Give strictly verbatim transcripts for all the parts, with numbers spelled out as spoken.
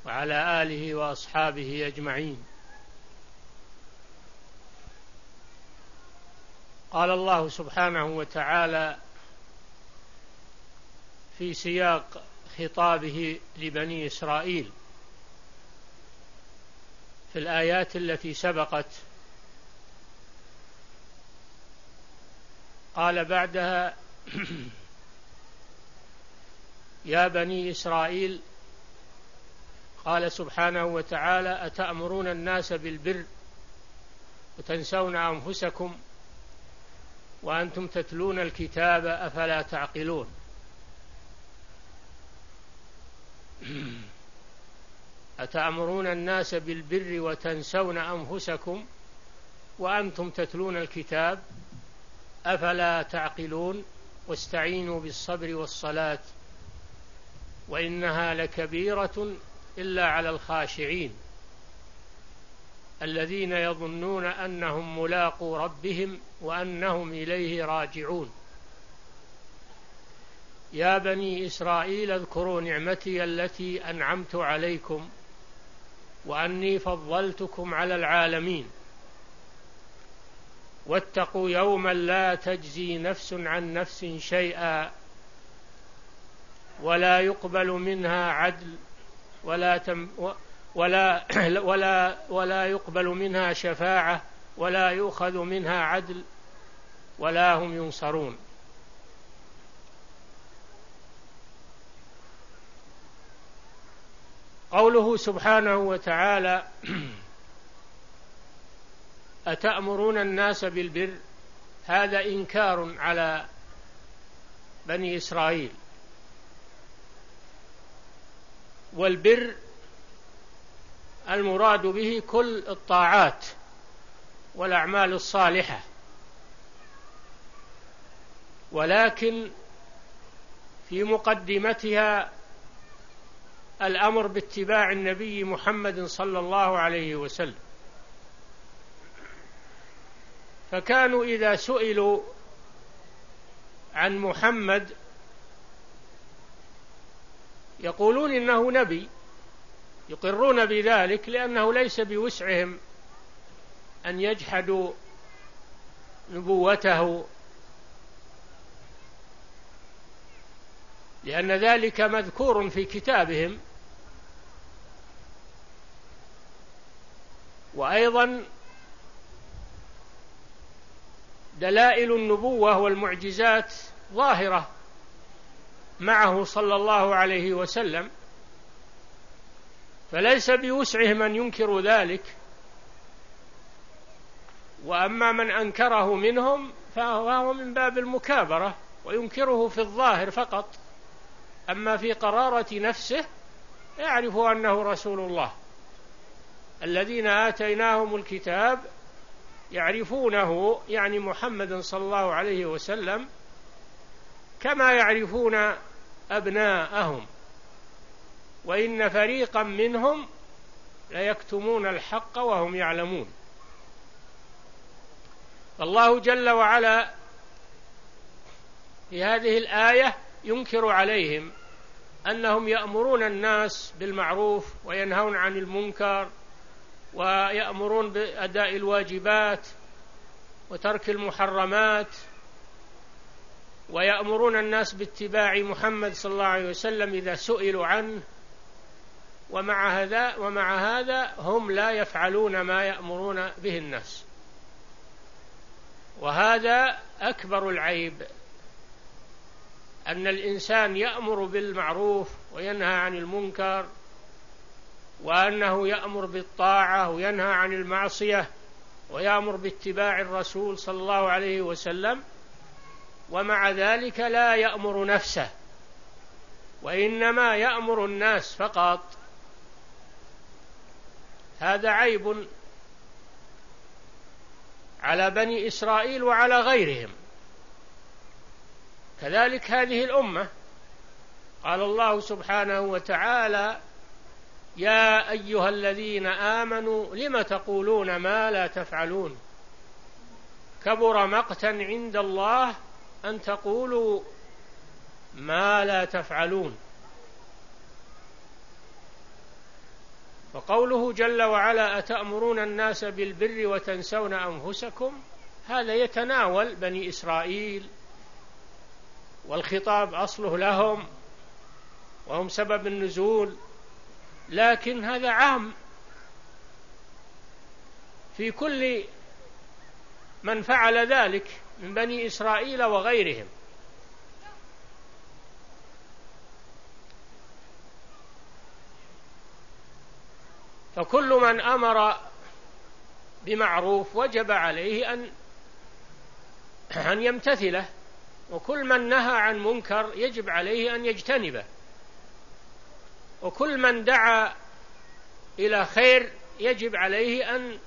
وعلى آله وأصحابه أجمعين. قال الله سبحانه وتعالى في سياق خطابه لبني إسرائيل في الآيات التي سبقت، قال بعدها: يا بني إسرائيل، قال سبحانه وتعالى: أتأمرون الناس بالبر وتنسون أنفسكم وأنتم تتلون الكتاب أفلا تعقلون. أتأمرون الناس بالبر وتنسون أنفسكم وأنتم تتلون الكتاب أفلا تعقلون. واستعينوا بالصبر والصلاة وإنها لكبيرة إلا على الخاشعين الذين يظنون أنهم ملاقو ربهم وأنهم إليه راجعون. يا بني إسرائيل، اذكروا نعمتي التي أنعمت عليكم وأني فضلتكم على العالمين واتقوا يوما لا تجزي نفس عن نفس شيئا ولا يقبل منها عدل ولا تم ولا ولا ولا يقبل منها شفاعة ولا يؤخذ منها عدل ولا هم ينصرون. قوله سبحانه وتعالى: أتأمرون الناس بالبر، هذا إنكار على بني إسرائيل. والبر المراد به كل الطاعات والأعمال الصالحة، ولكن في مقدمتها الأمر باتباع النبي محمد صلى الله عليه وسلم. فكانوا إذا سئلوا عن محمد يقولون إنه نبي، يقرون بذلك لأنه ليس بوسعهم أن يجحدوا نبوته، لأن ذلك مذكور في كتابهم. وأيضا دلائل النبوة والمعجزات ظاهرة معه صلى الله عليه وسلم، فليس بوسعهم أن ينكروا ذلك. وأما من أنكره منهم فهو من باب المكابرة وينكره في الظاهر فقط، أما في قرارة نفسه يعرف أنه رسول الله. الذين آتيناهم الكتاب يعرفونه، يعني محمد صلى الله عليه وسلم، كما يعرفون أبناءهم، وإن فريقا منهم ليكتمون الحق وهم يعلمون. الله جل وعلا في هذه الآية ينكر عليهم أنهم يأمرون الناس بالمعروف وينهون عن المنكر ويأمرون بأداء الواجبات وترك المحرمات، ويأمرون الناس باتباع محمد صلى الله عليه وسلم إذا سئلوا عنه، ومع هذا ومع هذا هم لا يفعلون ما يأمرون به الناس. وهذا أكبر العيب، أن الإنسان يأمر بالمعروف وينهى عن المنكر، وأنه يأمر بالطاعة وينهى عن المعصية ويأمر باتباع الرسول صلى الله عليه وسلم، ومع ذلك لا يأمر نفسه وإنما يأمر الناس فقط. هذا عيب على بني إسرائيل وعلى غيرهم، كذلك هذه الأمة. قال الله سبحانه وتعالى: يا أيها الذين آمنوا لم تقولون ما لا تفعلون كبر مقتا عند الله أن تقولوا ما لا تفعلون. فقوله جل وعلا أتأمرون الناس بالبر وتنسون أنفسكم هذا يتناول بني إسرائيل، والخطاب أصله لهم وهم سبب النزول، لكن هذا عام في كل من فعل ذلك من بني إسرائيل وغيرهم. فكل من أمر بمعروف وجب عليه أن أن يمتثله، وكل من نهى عن منكر يجب عليه أن يجتنبه، وكل من دعا إلى خير يجب عليه أن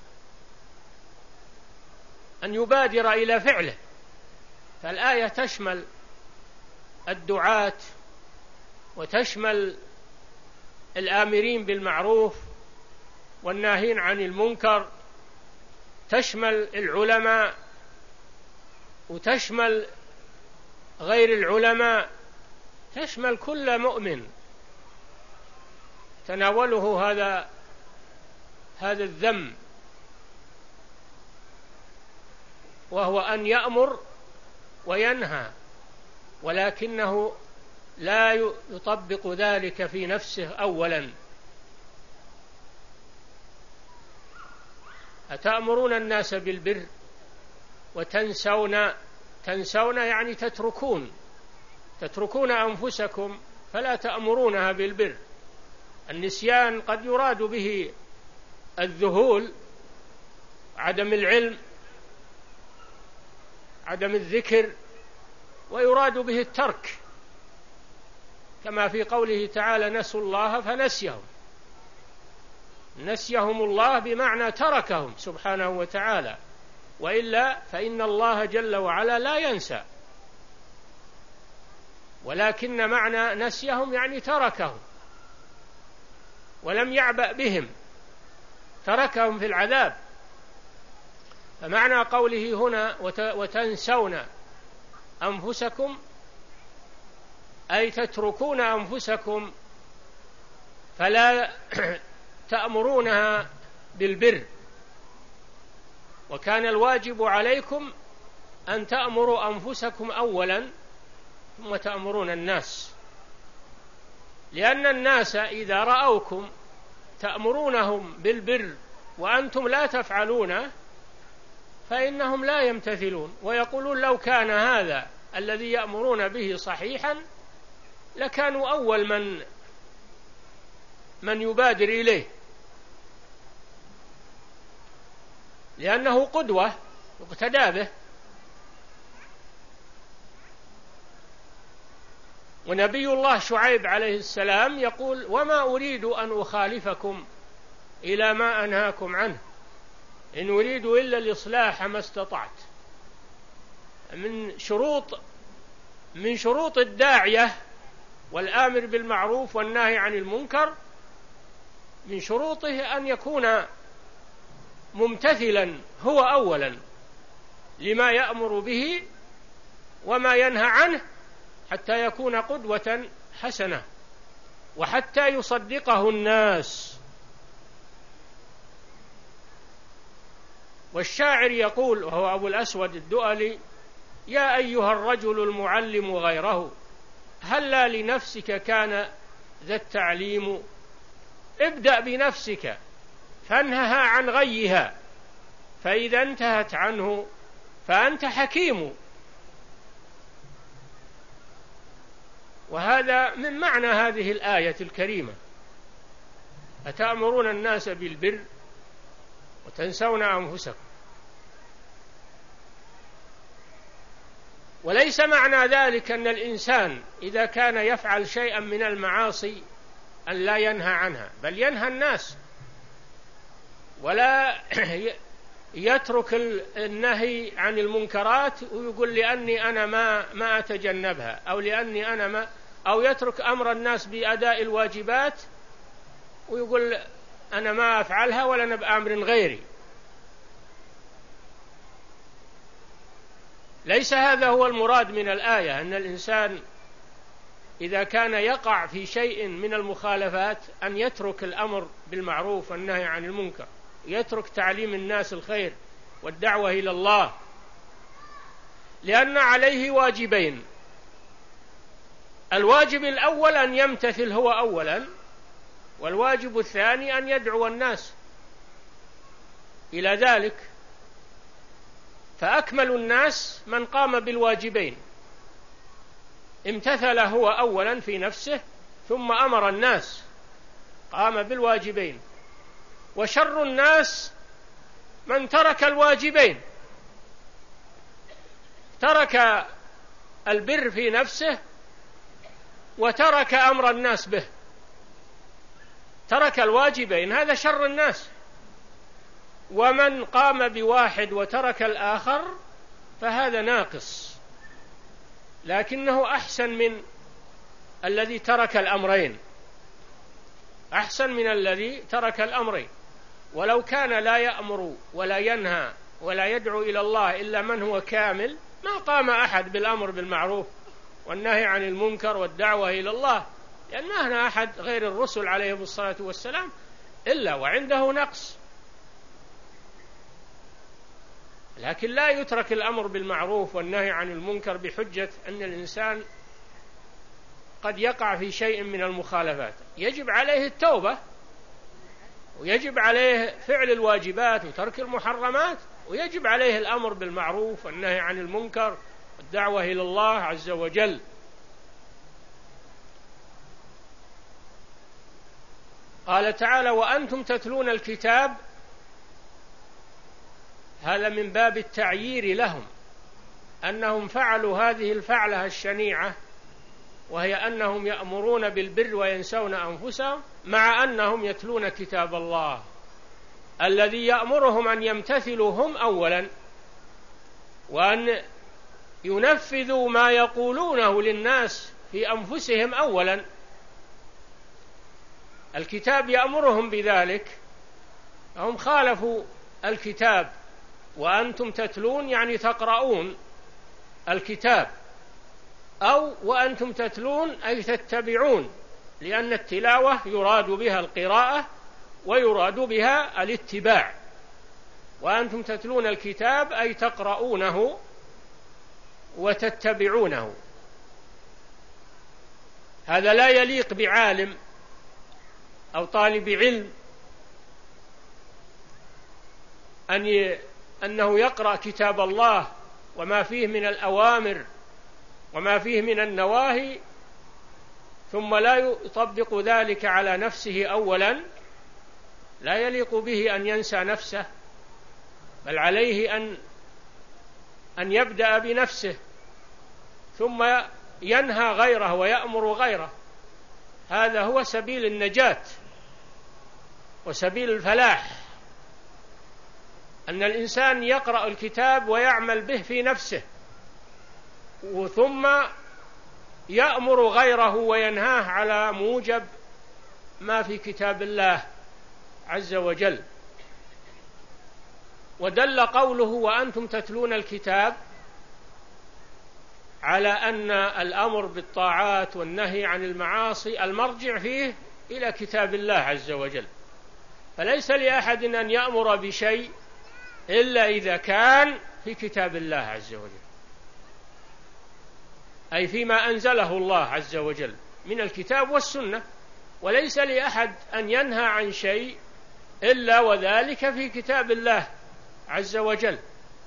أن يبادر إلى فعله. فالآية تشمل الدعاة وتشمل الآمرين بالمعروف والناهين عن المنكر، تشمل العلماء وتشمل غير العلماء، تشمل كل مؤمن تناوله هذا هذا الذم، وهو أن يأمر وينهى، ولكنه لا يطبق ذلك في نفسه أولا. أتأمرون الناس بالبر وتنسون، تنسون يعني تتركون تتركون أنفسكم فلا تأمرونها بالبر. النسيان قد يراد به الذهول، عدم العلم، عدم الذكر، ويراد به الترك، كما في قوله تعالى نسوا الله فنسيهم. نسيهم الله بمعنى تركهم سبحانه وتعالى، وإلا فإن الله جل وعلا لا ينسى، ولكن معنى نسيهم يعني تركهم ولم يعبأ بهم، تركهم في العذاب. فمعنى قوله هنا وتنسون أنفسكم أي تتركون أنفسكم فلا تأمرونها بالبر، وكان الواجب عليكم أن تأمروا أنفسكم أولا ثم تأمرون الناس، لأن الناس إذا رأوكم تأمرونهم بالبر وأنتم لا تفعلونه فإنهم لا يمتثلون، ويقولون لو كان هذا الذي يأمرون به صحيحا لكانوا أول من من يبادر إليه، لأنه قدوة يقتدى به. ونبي الله شعيب عليه السلام يقول وما أريد أن أخالفكم إلى ما أنهاكم عنه إن أريد إلا الإصلاح ما استطعت. من شروط من شروط الداعية والآمر بالمعروف والنهي عن المنكر، من شروطه أن يكون ممتثلا هو أولا لما يأمر به وما ينهى عنه، حتى يكون قدوة حسنة وحتى يصدقه الناس. والشاعر يقول وهو أبو الأسود الدؤلي يا أيها الرجل المعلم غيره هلا لنفسك كان ذا التعليم، ابدأ بنفسك فانهها عن غيها فإذا انتهت عنه فأنت حكيم. وهذا من معنى هذه الآية الكريمة أتأمرون الناس بالبر وتنسون أنفسكم. وليس معنى ذلك أن الإنسان إذا كان يفعل شيئا من المعاصي أن لا ينهى عنها، بل ينهى الناس ولا يترك النهي عن المنكرات ويقول لأني أنا ما ما أتجنبها، أو لأني أنا ما، أو يترك أمر الناس بأداء الواجبات ويقول أنا ما أفعلها ولا أنا بأمر غيري. ليس هذا هو المراد من الآية، أن الإنسان إذا كان يقع في شيء من المخالفات أن يترك الأمر بالمعروف والنهي عن المنكر، يترك تعليم الناس الخير والدعوة إلى الله، لأن عليه واجبين: الواجب الأول أن يمتثل هو أولا، والواجب الثاني أن يدعو الناس إلى ذلك. فأكمل الناس من قام بالواجبين، امتثل هو أولا في نفسه ثم أمر الناس، قام بالواجبين. وشر الناس من ترك الواجبين، ترك البر في نفسه وترك أمر الناس به، ترك الواجبين، هذا شر الناس. ومن قام بواحد وترك الآخر فهذا ناقص، لكنه أحسن من الذي ترك الأمرين، أحسن من الذي ترك الأمرين. ولو كان لا يأمر ولا ينهى ولا يدعو إلى الله إلا من هو كامل ما قام أحد بالأمر بالمعروف والنهي عن المنكر والدعوة إلى الله، لأن ما هنا أحد غير الرسل عليهم الصلاة والسلام إلا وعنده نقص. لكن لا يترك الأمر بالمعروف والنهي عن المنكر بحجة أن الإنسان قد يقع في شيء من المخالفات، يجب عليه التوبة، ويجب عليه فعل الواجبات وترك المحرمات، ويجب عليه الأمر بالمعروف والنهي عن المنكر والدعوة إلى الله عز وجل. قال تعالى: وأنتم تتلون الكتاب، هذا من باب التعيير لهم أنهم فعلوا هذه الفعلة الشنيعة، وهي أنهم يأمرون بالبر وينسون أنفسهم، مع أنهم يتلون كتاب الله الذي يأمرهم أن يمتثلوا هم أولا، وأن ينفذوا ما يقولونه للناس في أنفسهم أولا. الكتاب يأمرهم بذلك، هم خالفوا الكتاب. وأنتم تتلون يعني تقرؤون الكتاب، أو وأنتم تتلون أي تتبعون، لأن التلاوة يراد بها القراءة ويراد بها الاتباع. وأنتم تتلون الكتاب أي تقرؤونه وتتبعونه. هذا لا يليق بعالم أو طالب علم أن ي... أنه يقرأ كتاب الله وما فيه من الأوامر وما فيه من النواهي ثم لا يطبق ذلك على نفسه أولا. لا يليق به أن ينسى نفسه، بل عليه أن أن يبدأ بنفسه ثم ينهى غيره ويأمر غيره. هذا هو سبيل النجاة وسبيل الفلاح، أن الإنسان يقرأ الكتاب ويعمل به في نفسه، ثم يأمر غيره وينهاه على موجب ما في كتاب الله عز وجل. ودل قوله وأنتم تتلون الكتاب على أن الأمر بالطاعات والنهي عن المعاصي المرجع فيه إلى كتاب الله عز وجل، فليس لأحد أن يأمر بشيء إلا إذا كان في كتاب الله عز وجل، أي فيما أنزله الله عز وجل من الكتاب والسنة. وليس لأحد أن ينهى عن شيء إلا وذلك في كتاب الله عز وجل.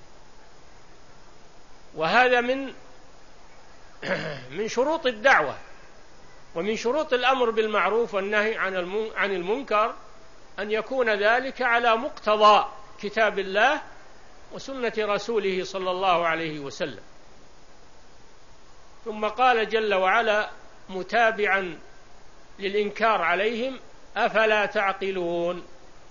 وهذا من من شروط الدعوة ومن شروط الأمر بالمعروف والنهي عن المنكر أن يكون ذلك على مقتضى كتاب الله وسنة رسوله صلى الله عليه وسلم. ثم قال جل وعلا متابعا للإنكار عليهم: أفلا تعقلون.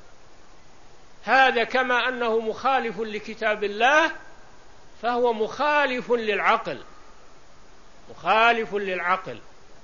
هذا كما أنه مخالف لكتاب الله فهو مخالف للعقل، مخالف للعقل.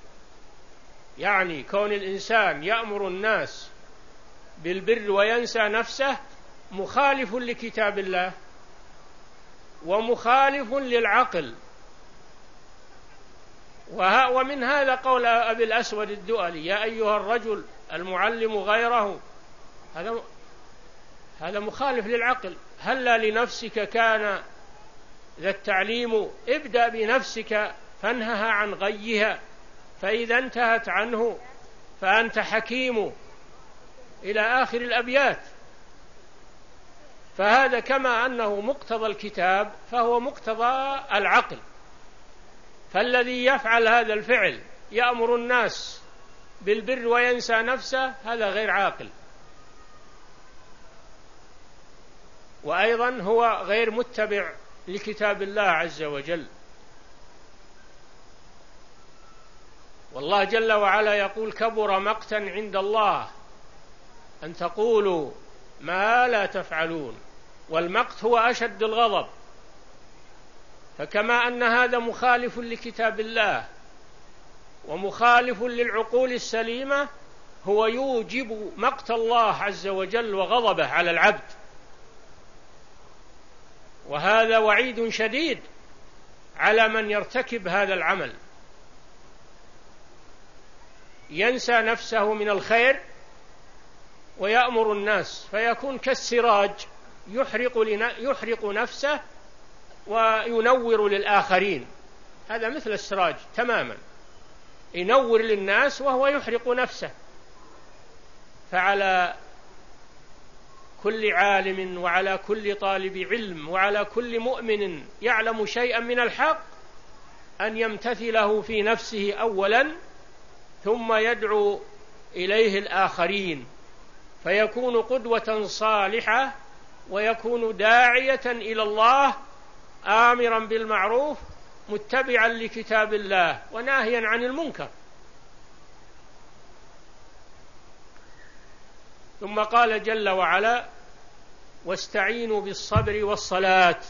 يعني كون الإنسان يأمر الناس بالبر وينسى نفسه مخالف لكتاب الله ومخالف للعقل. ومن هذا قول أبي الأسود الدؤلي: يا أيها الرجل المعلم غيره. هذا هذا مخالف للعقل. هلا لنفسك كان ذا التعليم، ابدأ بنفسك فانهها عن غيها، فإذا انتهت عنه فأنت حكيم، إلى آخر الأبيات. فهذا كما أنه مقتضى الكتاب فهو مقتضى العقل. فالذي يفعل هذا الفعل يأمر الناس بالبر وينسى نفسه هذا غير عاقل، وأيضا هو غير متبع لكتاب الله عز وجل. والله جل وعلا يقول: كبر مقتا عند الله أن تقولوا ما لا تفعلون. والمقت هو أشد الغضب. فكما أن هذا مخالف لكتاب الله ومخالف للعقول السليمة، هو يوجب مقت الله عز وجل وغضبه على العبد، وهذا وعيد شديد على من يرتكب هذا العمل، ينسى نفسه من الخير ويأمر الناس، فيكون كالسراج يحرق, يحرق نفسه وينور للآخرين. هذا مثل السراج تماما، ينور للناس وهو يحرق نفسه. فعلى كل عالم وعلى كل طالب علم وعلى كل مؤمن يعلم شيئا من الحق أن يمتثله في نفسه أولا، ثم يدعو إليه الآخرين، فيكون قدوة صالحة ويكون داعية إلى الله، آمرا بالمعروف متبعا لكتاب الله وناهيا عن المنكر. ثم قال جل وعلا: واستعينوا بالصبر والصلاة.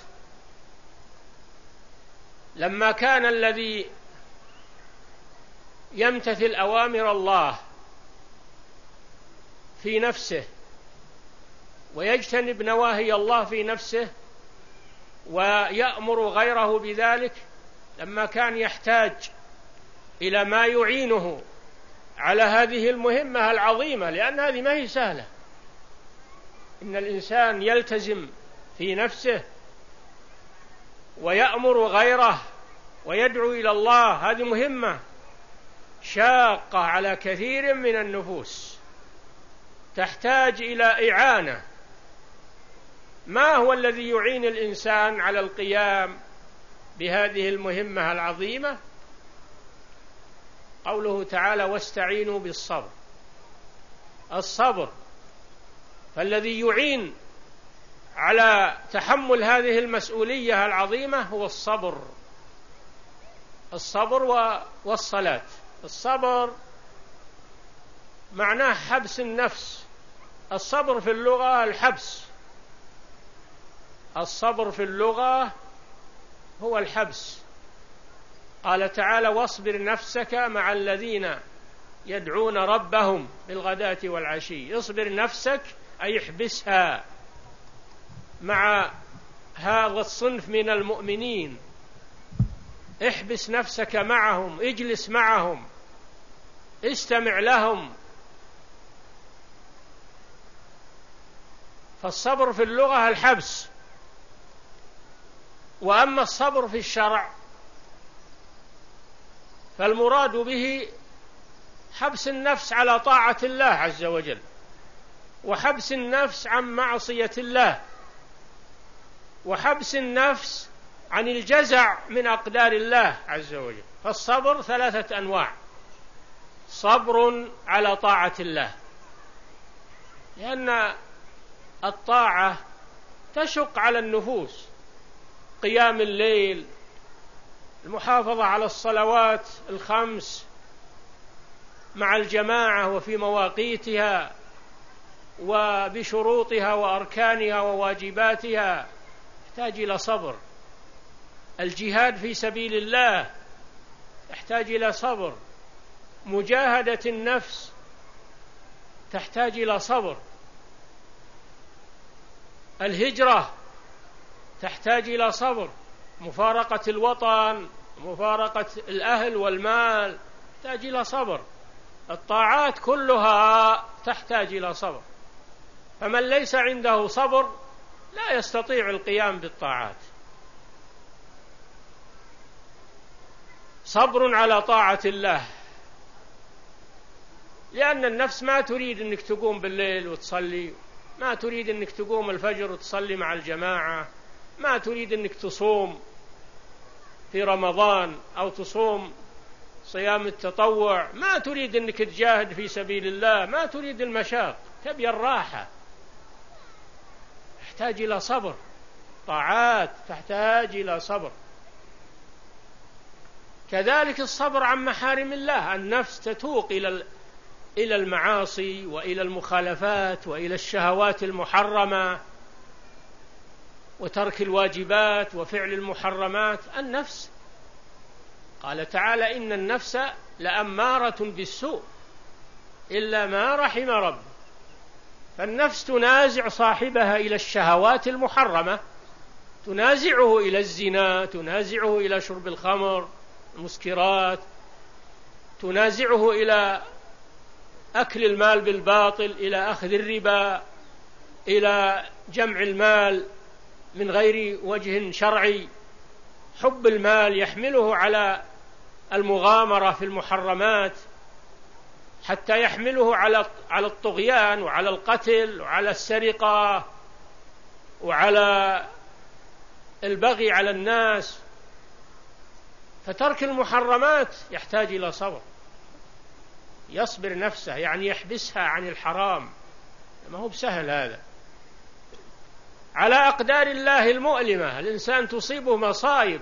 لما كان الذي يمتثل أوامر الله في نفسه ويجتنب نواهي الله في نفسه ويأمر غيره بذلك، لما كان يحتاج إلى ما يعينه على هذه المهمة العظيمة، لأن هذه ما هي سهلة، إن الإنسان يلتزم في نفسه ويأمر غيره ويدعو إلى الله، هذه مهمة شاقة على كثير من النفوس، تحتاج إلى إعانة. ما هو الذي يعين الإنسان على القيام بهذه المهمة العظيمة؟ قوله تعالى: واستعينوا بالصبر. الصبر، فالذي يعين على تحمل هذه المسؤولية العظيمة هو الصبر. الصبر والصلاة. الصبر معناه حبس النفس. الصبر في اللغة الحبس. الصبر في اللغة هو الحبس. قال تعالى: واصبر نفسك مع الذين يدعون ربهم بالغداة والعشي. اصبر نفسك أي احبسها مع هذا الصنف من المؤمنين، احبس نفسك معهم، اجلس معهم، استمع لهم. فالصبر في اللغة الحبس. وأما الصبر في الشرع فالمراد به حبس النفس على طاعة الله عز وجل، وحبس النفس عن معصية الله، وحبس النفس عن الجزع من أقدار الله عز وجل. فالصبر ثلاثة أنواع: صبر على طاعة الله، لأن الطاعة تشق على النفوس، قيام الليل، المحافظة على الصلوات الخمس مع الجماعة وفي مواقيتها وبشروطها وأركانها وواجباتها، يحتاج إلى صبر. الجهاد في سبيل الله يحتاج إلى صبر. مجاهدة النفس تحتاج إلى صبر. الهجرة تحتاج إلى صبر. مفارقة الوطن مفارقة الأهل والمال تحتاج إلى صبر. الطاعات كلها تحتاج إلى صبر، فمن ليس عنده صبر لا يستطيع القيام بالطاعات. صبر على طاعة الله، لأن النفس ما تريد أنك تقوم بالليل وتصلي، ما تريد أنك تقوم الفجر وتصلي مع الجماعة، ما تريد أنك تصوم في رمضان أو تصوم صيام التطوع، ما تريد أنك تجاهد في سبيل الله، ما تريد المشاق، تبي الراحة. تحتاج إلى صبر، طاعات تحتاج إلى صبر. كذلك الصبر عن محارم الله. النفس تتوق إلى إلى المعاصي وإلى المخالفات وإلى الشهوات المحرمة وترك الواجبات وفعل المحرمات. النفس قال تعالى: إن النفس لأمارة بالسوء إلا ما رحم رب. فالنفس تنازع صاحبها إلى الشهوات المحرمة، تنازعه إلى الزنا، تنازعه إلى شرب الخمر المسكرات، تنازعه إلى أكل المال بالباطل، إلى أخذ الربا، إلى جمع المال من غير وجه شرعي. حب المال يحمله على المغامرة في المحرمات، حتى يحمله على على الطغيان وعلى القتل وعلى السرقة وعلى البغي على الناس. فترك المحرمات يحتاج إلى صبر، يصبر نفسه، يعني يحبسها عن الحرام، ما هو بسهل هذا. على أقدار الله المؤلمة، الإنسان تصيبه مصائب.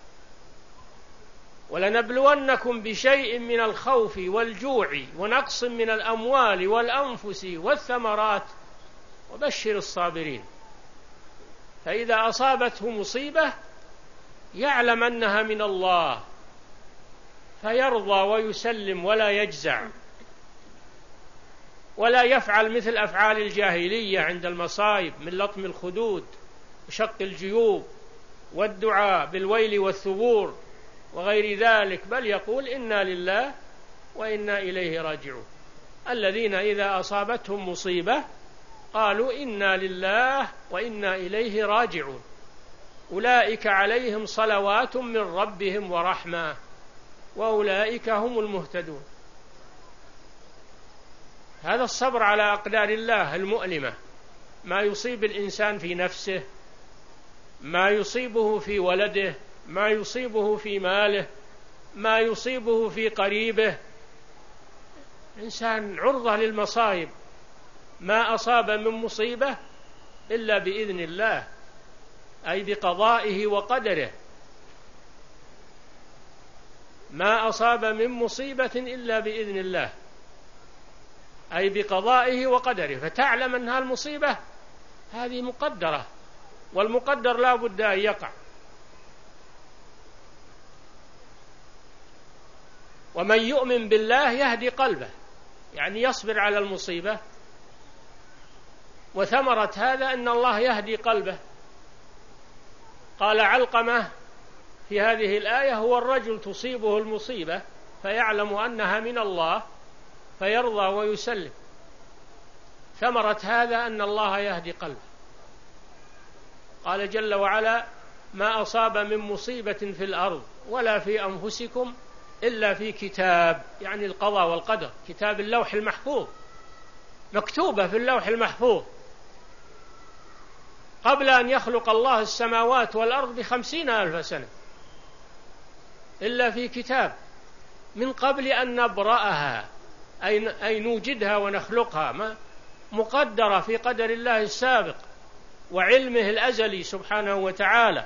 ولنبلونكم بشيء من الخوف والجوع ونقص من الأموال والأنفس والثمرات وبشر الصابرين. فإذا أصابته مصيبة يعلم أنها من الله فيرضى ويسلم ولا يجزع، ولا يفعل مثل أفعال الجاهلية عند المصائب من لطم الخدود وشق الجيوب والدعاء بالويل والثبور وغير ذلك، بل يقول: إنا لله وإنا إليه راجعون. الذين إذا أصابتهم مصيبة قالوا: إنا لله وإنا إليه راجعون، أولئك عليهم صلوات من ربهم ورحمة وأولئك هم المهتدون. هذا الصبر على أقدار الله المؤلمة، ما يصيب الإنسان في نفسه، ما يصيبه في ولده، ما يصيبه في ماله، ما يصيبه في قريبه. إنسان عرضة للمصائب، ما أصاب من مصيبة إلا بإذن الله، أي بقضائه وقدره. ما أصاب من مصيبة إلا بإذن الله، أي بقضائه وقدره. فتعلم أنها المصيبة هذه مقدرة، والمقدر لا بد أن يقع. ومن يؤمن بالله يهدي قلبه، يعني يصبر على المصيبة، وثمرة هذا أن الله يهدي قلبه. قال علقمة في هذه الآية: هو الرجل تصيبه المصيبة فيعلم أنها من الله فيرضى ويسلم. ثمرة هذا أن الله يهدي قلبه. قال جل وعلا: ما أصاب من مصيبة في الأرض ولا في أنفسكم إلا في كتاب، يعني القضاء والقدر، كتاب اللوح المحفوظ، مكتوبة في اللوح المحفوظ قبل أن يخلق الله السماوات والأرض بخمسين ألف سنة، إلا في كتاب من قبل أن نبرأها، أي نوجدها ونخلقها، ما مقدرة في قدر الله السابق وعلمه الأزلي سبحانه وتعالى.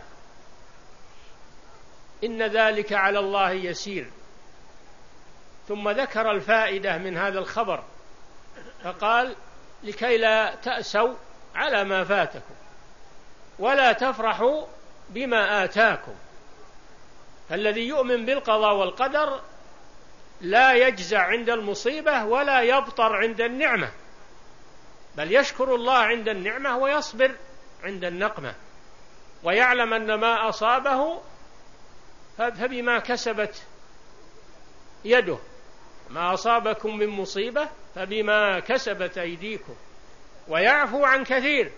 إن ذلك على الله يسير. ثم ذكر الفائدة من هذا الخبر فقال: لكي لا تأسوا على ما فاتكم ولا تفرحوا بما آتاكم. فالذي يؤمن بالقضاء والقدر لا يجزع عند المصيبة ولا يبطر عند النعمة، بل يشكر الله عند النعمة ويصبر عند النقمة، ويعلم أن ما أصابه فبما كسبت يده، ما أصابكم من مصيبة فبما كسبت أيديكم ويعفو عن كثير.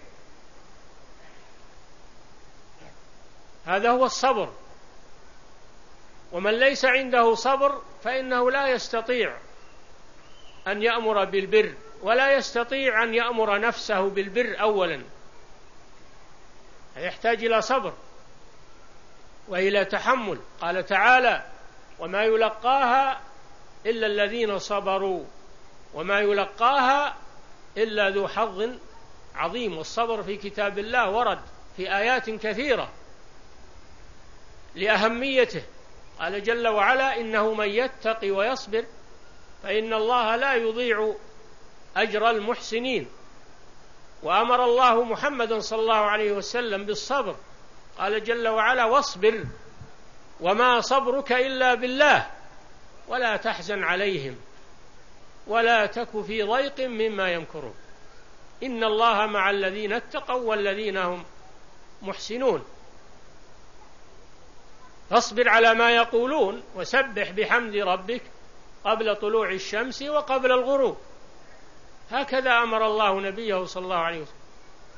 هذا هو الصبر. ومن ليس عنده صبر فإنه لا يستطيع أن يأمر بالبر، ولا يستطيع أن يأمر نفسه بالبر أولا، يحتاج إلى صبر وإلى تحمل. قال تعالى: وما يلقاها إلا الذين صبروا وما يلقاها إلا ذو حظ عظيم. والصبر في كتاب الله ورد في آيات كثيرة لأهميته. قال جل وعلا: إنه من يتق ويصبر فإن الله لا يضيع أجر المحسنين. وأمر الله محمدا صلى الله عليه وسلم بالصبر. قال جل وعلا: واصبر وما صبرك إلا بالله ولا تحزن عليهم ولا تك في ضيق مما يمكرون إن الله مع الذين اتقوا والذين هم محسنون. فاصبر على ما يقولون وسبح بحمد ربك قبل طلوع الشمس وقبل الغروب. هكذا أمر الله نبيه صلى الله عليه وسلم.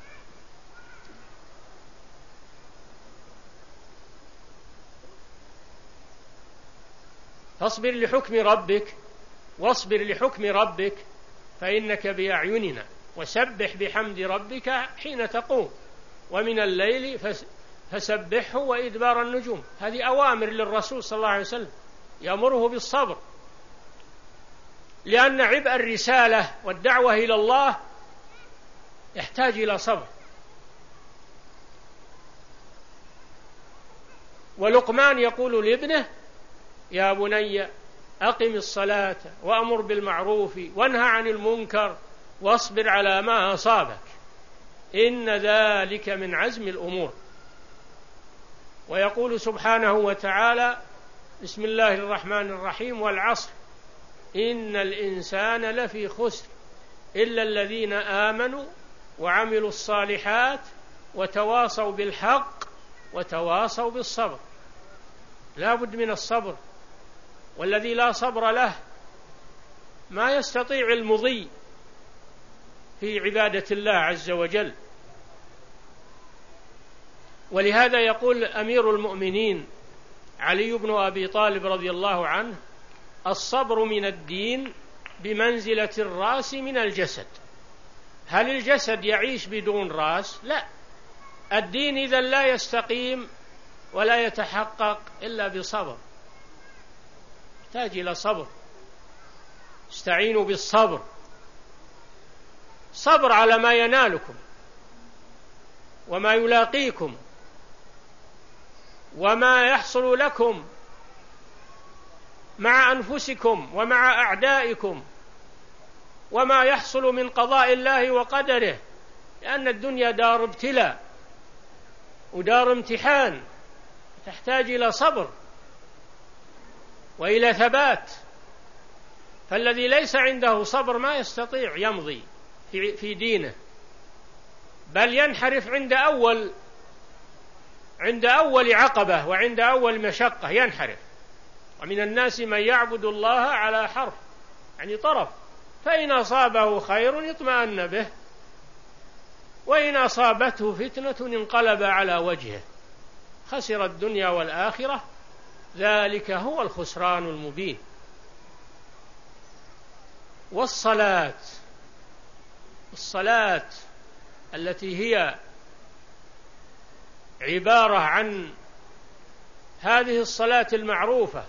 فاصبر لحكم ربك واصبر لحكم ربك فإنك بأعيننا وسبح بحمد ربك حين تقوم ومن الليل فسبحه وإدبار النجوم. هذه أوامر للرسول صلى الله عليه وسلم يأمره بالصبر، لأن عبء الرسالة والدعوة إلى الله يحتاج إلى صبر. ولقمان يقول لابنه: يا بني أقم الصلاة وأمر بالمعروف وانهى عن المنكر واصبر على ما أصابك إن ذلك من عزم الأمور. ويقول سبحانه وتعالى: بسم الله الرحمن الرحيم: والعصر إن الإنسان لفي خسر إلا الذين آمنوا وعملوا الصالحات وتواصوا بالحق وتواصوا بالصبر. لا بد من الصبر، والذي لا صبر له ما يستطيع المضي في عبادة الله عز وجل. ولهذا يقول أمير المؤمنين علي بن أبي طالب رضي الله عنه: الصبر من الدين بمنزلة الرأس من الجسد. هل الجسد يعيش بدون رأس؟ لا. الدين إذن لا يستقيم ولا يتحقق إلا بصبر. يحتاج إلى صبر. استعينوا بالصبر، صبر على ما ينالكم وما يلاقيكم وما يحصل لكم مع أنفسكم ومع أعدائكم وما يحصل من قضاء الله وقدره، لأن الدنيا دار ابتلاء ودار امتحان، تحتاج إلى صبر وإلى ثبات. فالذي ليس عنده صبر ما يستطيع يمضي في دينه، بل ينحرف عند أول عند أول عقبة وعند أول مشقة ينحرف. ومن الناس من يعبد الله على حرف، يعني طرف، فإن أصابه خير اطمأن به وإن أصابته فتنة انقلب على وجهه خسر الدنيا والآخرة ذلك هو الخسران المبين. والصلاة الصلاة التي هي عبارة عن هذه الصلاة المعروفة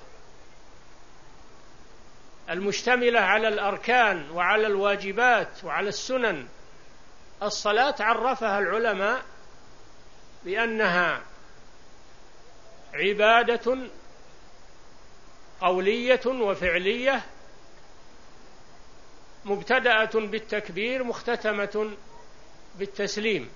المشتملة على الأركان وعلى الواجبات وعلى السنن. الصلاة عرفها العلماء بأنها عبادة قولية وفعلية مبتدأة بالتكبير مختتمة بالتسليم.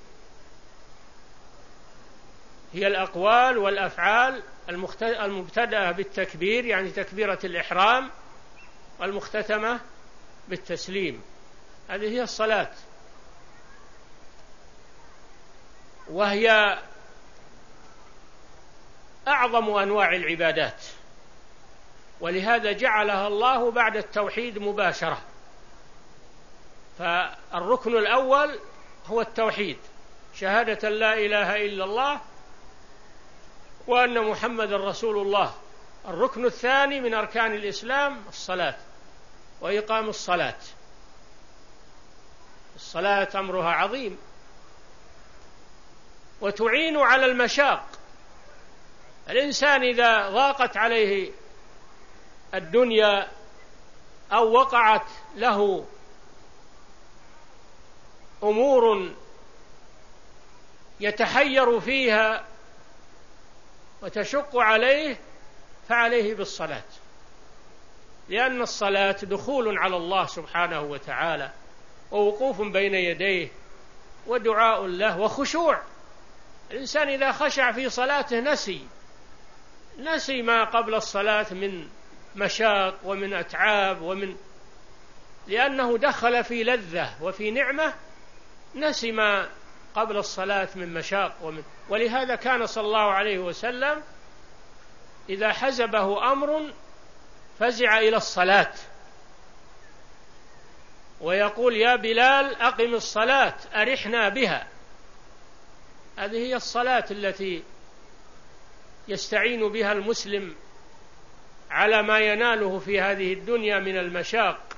هي الأقوال والأفعال المبتدأة بالتكبير يعني تكبيرة الإحرام والمختتمة بالتسليم. هذه هي الصلاة، وهي أعظم أنواع العبادات، ولهذا جعلها الله بعد التوحيد مباشرة. فالركن الأول هو التوحيد، شهادة لا إله إلا الله وأن محمد رسول الله. الركن الثاني من أركان الإسلام الصلاة وإقام الصلاة. الصلاة أمرها عظيم وتعين على المشاق. الإنسان إذا ضاقت عليه الدنيا أو وقعت له أمور يتحير فيها وتشق عليه فعليه بالصلاة، لأن الصلاة دخول على الله سبحانه وتعالى ووقوف بين يديه ودعاء له وخشوع. الإنسان إذا خشع في صلاته نسي نسي ما قبل الصلاة من مشاق ومن أتعاب، ومن لأنه دخل في لذة وفي نعمة نسي ما قبل الصلاة من مشاق ومن ولهذا كان صلى الله عليه وسلم إذا حزبه أمر فزع إلى الصلاة ويقول: يا بلال أقم الصلاة أرحنا بها. هذه هي الصلاة التي يستعين بها المسلم على ما يناله في هذه الدنيا من المشاق